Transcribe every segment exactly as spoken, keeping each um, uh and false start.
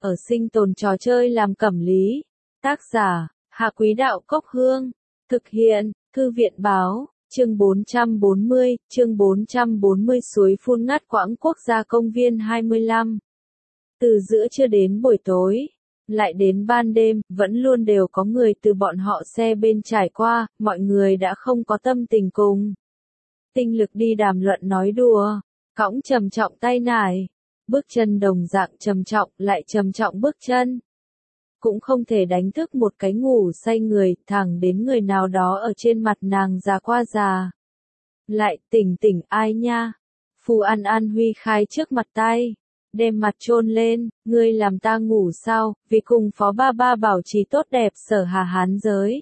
ở sinh tồn trò chơi làm cẩm lý. Tác giả, Hạ Quý Đạo Cốc Hương. Thực hiện, Thư viện Báo, chương bốn trăm bốn mươi, chương bốn trăm bốn mươi suối phun ngắt quãng quốc gia công viên hai mươi lăm. Từ giữa trưa đến buổi tối, lại đến ban đêm, vẫn luôn đều có người từ bọn họ xe bên trải qua, mọi người đã không có tâm tình cùng tinh lực đi đàm luận nói đùa, cõng trầm trọng tay nải, bước chân đồng dạng trầm trọng, lại trầm trọng bước chân. Cũng không thể đánh thức một cái ngủ say người, thẳng đến người nào đó ở trên mặt nàng già qua già. Lại tỉnh tỉnh ai nha? Phù An An huy khai trước mặt tay, đem mặt chôn lên, ngươi làm ta ngủ sao, vì cùng phó ba ba bảo trì tốt đẹp sở hà hán giới.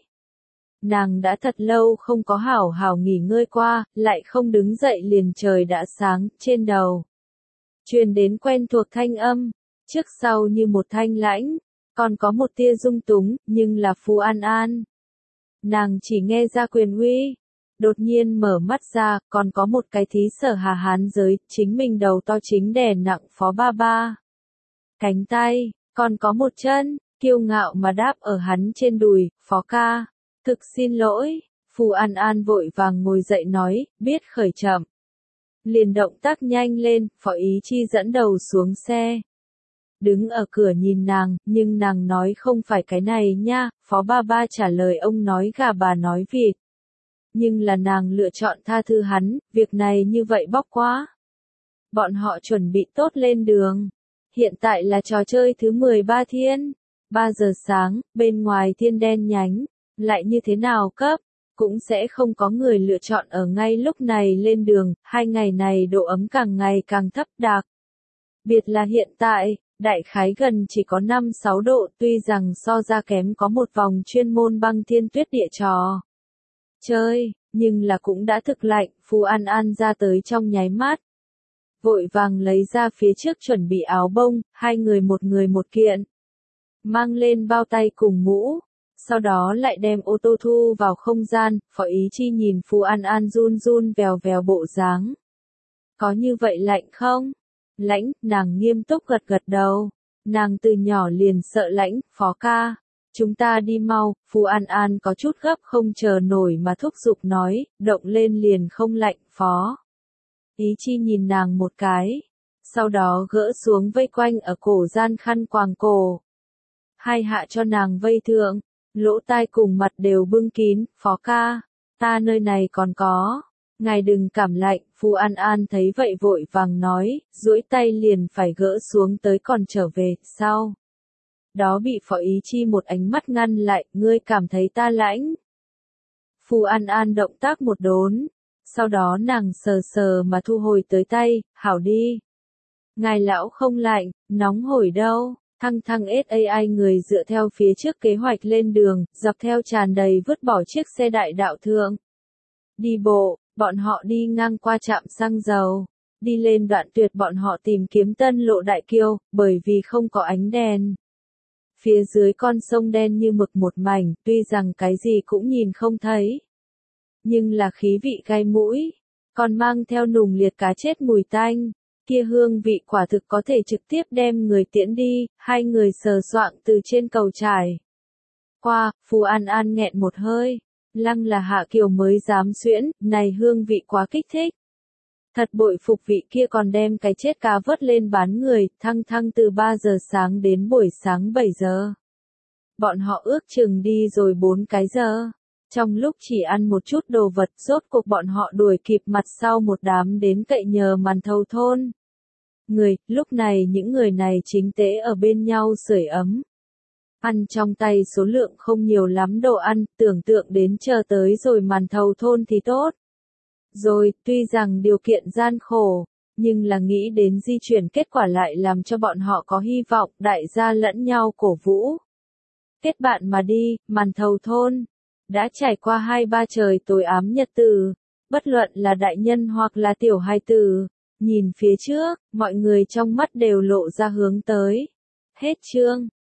Nàng đã thật lâu không có hảo hảo nghỉ ngơi qua, lại không đứng dậy liền trời đã sáng, trên đầu truyền đến quen thuộc thanh âm, trước sau như một thanh lãnh, còn có một tia dung túng, nhưng là Phù An An. Nàng chỉ nghe ra quyền uy, đột nhiên mở mắt ra, còn có một cái thí sở hà hán giới, chính mình đầu to chính đè nặng phó ba ba. Cánh tay, còn có một chân, kiêu ngạo mà đáp ở hắn trên đùi, phó ca. Thực xin lỗi, Phù An An vội vàng ngồi dậy nói, biết khởi chậm. Liền động tác nhanh lên, phó ý chi dẫn đầu xuống xe. Đứng ở cửa nhìn nàng, nhưng nàng nói không phải cái này nha, phó ba ba trả lời ông nói gà bà nói vịt. Nhưng là nàng lựa chọn tha thứ hắn, việc này như vậy bóc quá. Bọn họ chuẩn bị tốt lên đường. Hiện tại là trò chơi thứ mười ba thiên. ba giờ sáng, bên ngoài thiên đen nhánh. Lại như thế nào cấp, cũng sẽ không có người lựa chọn ở ngay lúc này lên đường, hai ngày này độ ấm càng ngày càng thấp đặc. Biệt là hiện tại, đại khái gần chỉ có năm sáu độ, tuy rằng so ra kém có một vòng chuyên môn băng thiên tuyết địa trò chơi, nhưng là cũng đã thực lạnh, Phù An An ra tới trong nháy mắt. Vội vàng lấy ra phía trước chuẩn bị áo bông, hai người một người một kiện. Mang lên bao tay cùng mũ. Sau đó lại đem ô tô thu vào không gian, phó ý chi nhìn Phù An An run run vèo vèo bộ dáng. Có như vậy lạnh không? Lãnh, nàng nghiêm túc gật gật đầu. Nàng từ nhỏ liền sợ lãnh, phó ca. Chúng ta đi mau, Phù An An có chút gấp không chờ nổi mà thúc giục nói, động lên liền không lạnh, phó. Ý chi nhìn nàng một cái. Sau đó gỡ xuống vây quanh ở cổ gian khăn quàng cổ. Hai hạ cho nàng vây thượng. Lỗ tai cùng mặt đều bưng kín, phó ca, ta nơi này còn có, ngài đừng cảm lạnh, Phù An An thấy vậy vội vàng nói, duỗi tay liền phải gỡ xuống tới còn trở về, sau. Đó bị phó ý chi một ánh mắt ngăn lại, ngươi cảm thấy ta lãnh. Phù An An động tác một đốn, sau đó nàng sờ sờ mà thu hồi tới tay, hảo đi. Ngài lão không lạnh, nóng hổi đâu. Thăng thăng ét a i người dựa theo phía trước kế hoạch lên đường, dọc theo tràn đầy vứt bỏ chiếc xe đại đạo thượng. Đi bộ, bọn họ đi ngang qua trạm xăng dầu. Đi lên đoạn tuyệt bọn họ tìm kiếm tân lộ đại kiêu, bởi vì không có ánh đèn. Phía dưới con sông đen như mực một mảnh, tuy rằng cái gì cũng nhìn không thấy. Nhưng là khí vị gai mũi, còn mang theo nùng liệt cá chết mùi tanh. Kia hương vị quả thực có thể trực tiếp đem người tiễn đi, hai người sờ soạng từ trên cầu trải. Qua, Phù An An nghẹn một hơi, lăng là Hạ Kiều mới dám xuyễn, này hương vị quá kích thích. Thật bội phục vị kia còn đem cái chết cá vớt lên bán người, thăng thăng từ ba giờ sáng đến buổi sáng bảy giờ. Bọn họ ước chừng đi rồi bốn cái giờ. Trong lúc chỉ ăn một chút đồ vật, rốt cuộc bọn họ đuổi kịp mặt sau một đám đến cậy nhờ màn thầu thôn. Người, lúc này những người này chính tế ở bên nhau sưởi ấm. Ăn trong tay số lượng không nhiều lắm đồ ăn, tưởng tượng đến chờ tới rồi màn thầu thôn thì tốt. Rồi, tuy rằng điều kiện gian khổ, nhưng là nghĩ đến di chuyển kết quả lại làm cho bọn họ có hy vọng, đại gia lẫn nhau cổ vũ. Kết bạn mà đi, màn thầu thôn. Đã trải qua hai ba trời tối ám nhật tử, bất luận là đại nhân hoặc là tiểu hài tử, nhìn phía trước, mọi người trong mắt đều lộ ra hướng tới. Hết chương.